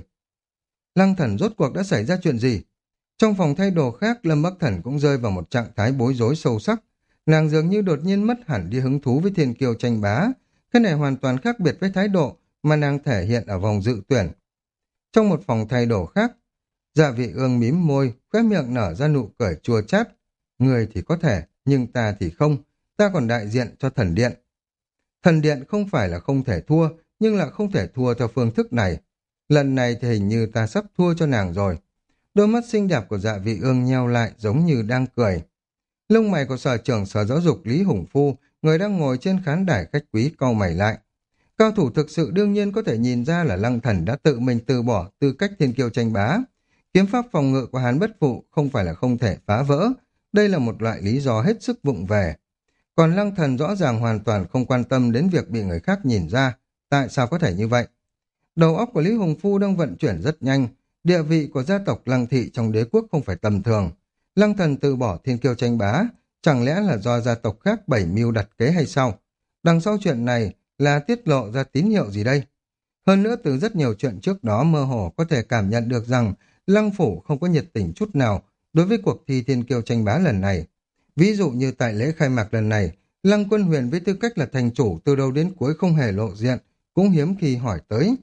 Lăng Thần rốt cuộc đã xảy ra chuyện gì? Trong phòng thay đồ khác, Lâm Bắc Thần cũng rơi vào một trạng thái bối rối sâu sắc. Nàng dường như đột nhiên mất hẳn đi hứng thú với thiên kiêu tranh bá. Cái này hoàn toàn khác biệt với thái độ mà nàng thể hiện ở vòng dự tuyển. Trong một phòng thay đồ khác, Dạ Vị Ương mím môi, khóe miệng nở ra nụ cười chua chát. Người thì có thể, nhưng ta thì không. Ta còn đại diện cho thần điện. Thần điện không phải là không thể thua, nhưng là không thể thua theo phương thức này. Lần này thì hình như ta sắp thua cho nàng rồi. Đôi mắt xinh đẹp của Dạ Vị Ương nheo lại giống như đang cười. Lông mày của sở trưởng sở giáo dục Lý Hùng Phu, người đang ngồi trên khán đài khách quý cau mày lại. Cao thủ thực sự đương nhiên có thể nhìn ra là Lăng Thần đã tự mình từ bỏ tư cách thiên kiêu tranh bá. Kiếm pháp phòng ngự của Hàn Bất Phụ không phải là không thể phá vỡ, đây là một loại lý do hết sức vụng về. Còn Lăng Thần rõ ràng hoàn toàn không quan tâm đến việc bị người khác nhìn ra, tại sao có thể như vậy? Đầu óc của Lý Hùng Phu đang vận chuyển rất nhanh, địa vị của gia tộc Lăng Thị trong đế quốc không phải tầm thường. Lăng Thần từ bỏ thiên kiêu tranh bá, chẳng lẽ là do gia tộc khác bảy mưu đặt kế hay sao? Đằng sau chuyện này là tiết lộ ra tín hiệu gì đây? Hơn nữa từ rất nhiều chuyện trước đó mơ hồ có thể cảm nhận được rằng Lăng Phủ không có nhiệt tình chút nào đối với cuộc thi thiên kiêu tranh bá lần này. Ví dụ như tại lễ khai mạc lần này, Lăng Quân Huyền với tư cách là thành chủ từ đầu đến cuối không hề lộ diện, cũng hiếm khi hỏi tới.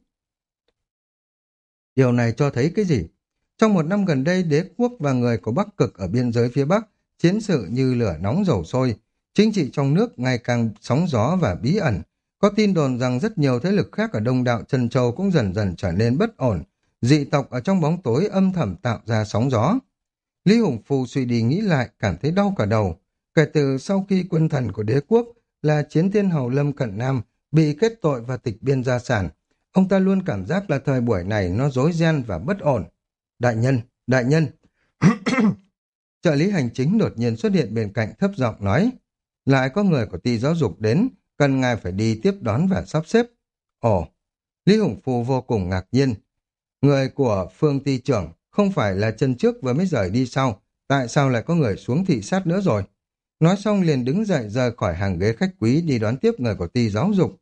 Điều này cho thấy cái gì? Trong một năm gần đây, đế quốc và người của Bắc Cực ở biên giới phía Bắc chiến sự như lửa nóng dầu sôi, chính trị trong nước ngày càng sóng gió và bí ẩn. Có tin đồn rằng rất nhiều thế lực khác ở Đông Đạo Trân Châu cũng dần dần trở nên bất ổn, dị tộc ở trong bóng tối âm thầm tạo ra sóng gió. Lý Hùng Phu suy đi nghĩ lại, cảm thấy đau cả đầu. Kể từ sau khi quân thần của đế quốc là Chiến Thiên Hầu Lâm Cận Nam bị kết tội và tịch biên gia sản, ông ta luôn cảm giác là thời buổi này nó rối ren và bất ổn. Đại nhân, đại nhân. Trợ lý hành chính đột nhiên xuất hiện bên cạnh thấp giọng nói, lại có người của ty giáo dục đến, cần ngài phải đi tiếp đón và sắp xếp. Ồ, Lý Hùng Phu vô cùng ngạc nhiên. Người của Phương ty trưởng không phải là chân trước vừa mới rời đi sau, tại sao lại có người xuống thị sát nữa rồi? Nói xong liền đứng dậy rời khỏi hàng ghế khách quý đi đón tiếp người của ty giáo dục.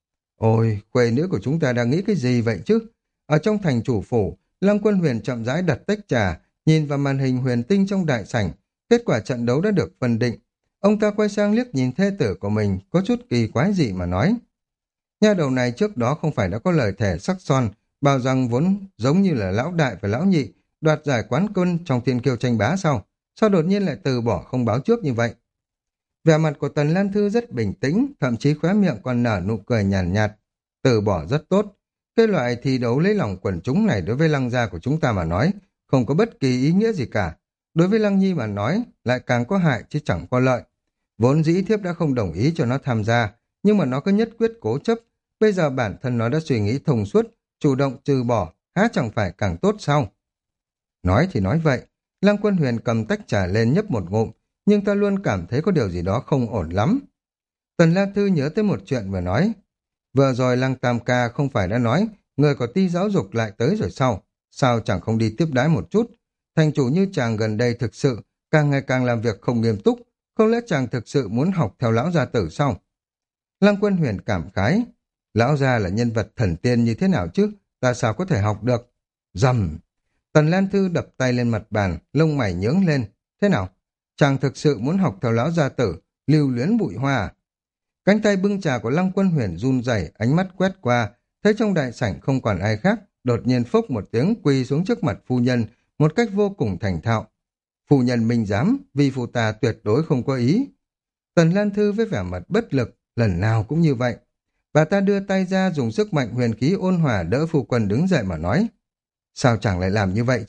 Ôi, khuê nữ của chúng ta đang nghĩ cái gì vậy chứ? Ở trong thành chủ phủ, Lăng Quân Huyền chậm rãi đặt tách trà, nhìn vào màn hình huyền tinh trong đại sảnh, kết quả trận đấu đã được phân định. Ông ta quay sang liếc nhìn thê tử của mình, có chút kỳ quái dị mà nói. Nha đầu này trước đó không phải đã có lời thề sắc son, bao rằng vốn giống như là lão đại và lão nhị, đoạt giải quán quân trong thiên kiêu tranh bá sao? Sao đột nhiên lại từ bỏ không báo trước như vậy? Vẻ mặt của Tần Lan Thư rất bình tĩnh, thậm chí khóe miệng còn nở nụ cười nhàn nhạt, nhạt. Từ bỏ rất tốt. Cái loại thi đấu lấy lòng quần chúng này đối với Lăng gia của chúng ta mà nói, không có bất kỳ ý nghĩa gì cả. Đối với Lăng Nhi mà nói, lại càng có hại chứ chẳng có lợi. Vốn dĩ thiếp đã không đồng ý cho nó tham gia, nhưng mà nó cứ nhất quyết cố chấp. Bây giờ bản thân nó đã suy nghĩ thông suốt, chủ động từ bỏ, há chẳng phải càng tốt sao? Nói thì nói vậy, Lăng Quân Huyền cầm tách trà lên nhấp một ngụm, nhưng ta luôn cảm thấy có điều gì đó không ổn lắm. Tần La Thư nhớ tới một chuyện vừa nói. Vừa rồi Lăng Tam Ca không phải đã nói người của ty giáo dục lại tới rồi sao? Sao chẳng không đi tiếp đái một chút? Thành chủ như chàng gần đây thực sự càng ngày càng làm việc không nghiêm túc, không lẽ chàng thực sự muốn học theo lão gia tử sao? Lăng Quân Huyền cảm khái. Lão gia là nhân vật thần tiên như thế nào chứ? Ta sao có thể học được? Rầm! Tần Lan Thư đập tay lên mặt bàn, lông mày nhướng lên. Thế nào? Chàng thực sự muốn học theo lão gia tử, lưu luyến bụi hoa à? Cánh tay bưng trà của Lăng Quân Huyền run rẩy, ánh mắt quét qua, thấy trong đại sảnh không còn ai khác, đột nhiên phốc một tiếng quỳ xuống trước mặt phu nhân, một cách vô cùng thành thạo. Phu nhân minh giám, vì phụ ta tuyệt đối không có ý. Tần Lan Thư với vẻ mặt bất lực, lần nào cũng như vậy. Bà ta đưa tay ra dùng sức mạnh huyền khí ôn hòa đỡ phu quân đứng dậy mà nói. Sao chẳng lại làm như vậy chứ?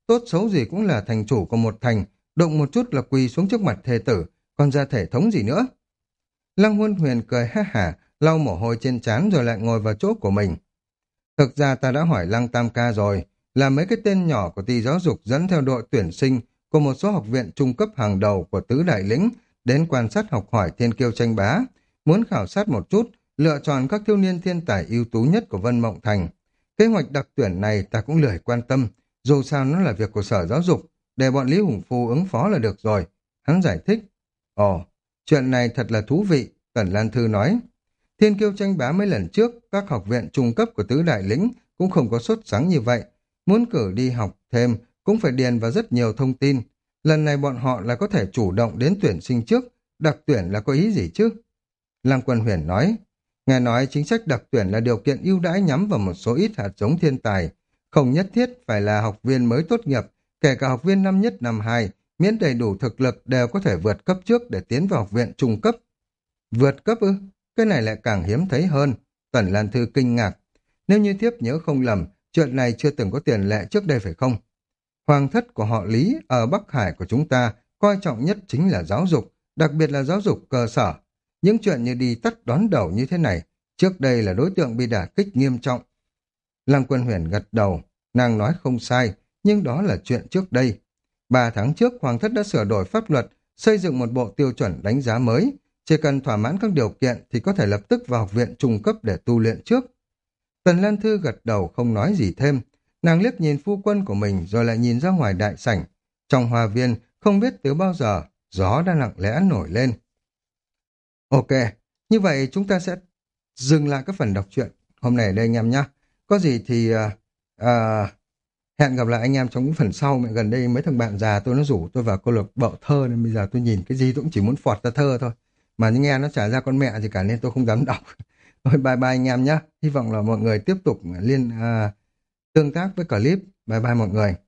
tốt xấu gì cũng là thành chủ của một thành, động một chút là quỳ xuống trước mặt thê tử, còn ra thể thống gì nữa. Lăng Huân Huyền cười ha hả, lau mồ hôi trên trán rồi lại ngồi vào chỗ của mình. Thực ra ta đã hỏi Lăng Tam Ca rồi, là mấy cái tên nhỏ của ty giáo dục dẫn theo đội tuyển sinh của một số học viện trung cấp hàng đầu của tứ đại lĩnh đến quan sát học hỏi thiên kiêu tranh bá, muốn khảo sát một chút, lựa chọn các thiếu niên thiên tài ưu tú nhất của Vân Mộng Thành. Kế hoạch đặc tuyển này ta cũng lười quan tâm, dù sao nó là việc của sở giáo dục, để bọn Lý Hùng Phu ứng phó là được rồi. Hắn giải thích. Ồ, chuyện này thật là thú vị, Tần Lan Thư nói. Thiên kiêu tranh bá mấy lần trước, các học viện trung cấp của tứ đại lĩnh cũng không có sốt sáng như vậy. Muốn cử đi học thêm cũng phải điền vào rất nhiều thông tin. Lần này bọn họ là có thể chủ động đến tuyển sinh trước, đặc tuyển là có ý gì chứ? Lăng Quân Huyền nói, nghe nói chính sách đặc tuyển là điều kiện ưu đãi nhắm vào một số ít hạt giống thiên tài, không nhất thiết phải là học viên mới tốt nghiệp, kể cả học viên năm nhất năm hai, miễn đầy đủ thực lực đều có thể vượt cấp trước để tiến vào học viện trung cấp. Vượt cấp ư? Cái này lại càng hiếm thấy hơn. Tần Lan Thư kinh ngạc. Nếu như thiếp nhớ không lầm, chuyện này chưa từng có tiền lệ trước đây phải không? Hoàng thất của họ Lý ở Bắc Hải của chúng ta coi trọng nhất chính là giáo dục, đặc biệt là giáo dục cơ sở. Những chuyện như đi tắt đón đầu như thế này, trước đây là đối tượng bị đả kích nghiêm trọng. Lăng Quân Huyền gật đầu, nàng nói không sai, nhưng đó là chuyện trước đây. Ba tháng trước, Hoàng thất đã sửa đổi pháp luật, xây dựng một bộ tiêu chuẩn đánh giá mới. Chỉ cần thỏa mãn các điều kiện thì có thể lập tức vào học viện trung cấp để tu luyện trước. Tần Lan Thư gật đầu không nói gì thêm. Nàng liếc nhìn phu quân của mình rồi lại nhìn ra ngoài đại sảnh. Trong hoa viên, không biết từ bao giờ, gió đã lặng lẽ nổi lên. Ok, như vậy chúng ta sẽ dừng lại các phần đọc truyện hôm nay ở đây anh em nhé. Có gì thì uh, uh, hẹn gặp lại anh em trong những phần sau. Mẹ gần đây mấy thằng bạn già tôi nó rủ tôi vào câu lạc bộ thơ nên bây giờ tôi nhìn cái gì tôi cũng chỉ muốn phọt ra thơ thôi. Mà nhưng nghe nó trả ra con mẹ gì cả nên tôi không dám đọc. Thôi bye bye anh em nhé. Hy vọng là mọi người tiếp tục liên uh, tương tác với clip. Bye bye mọi người.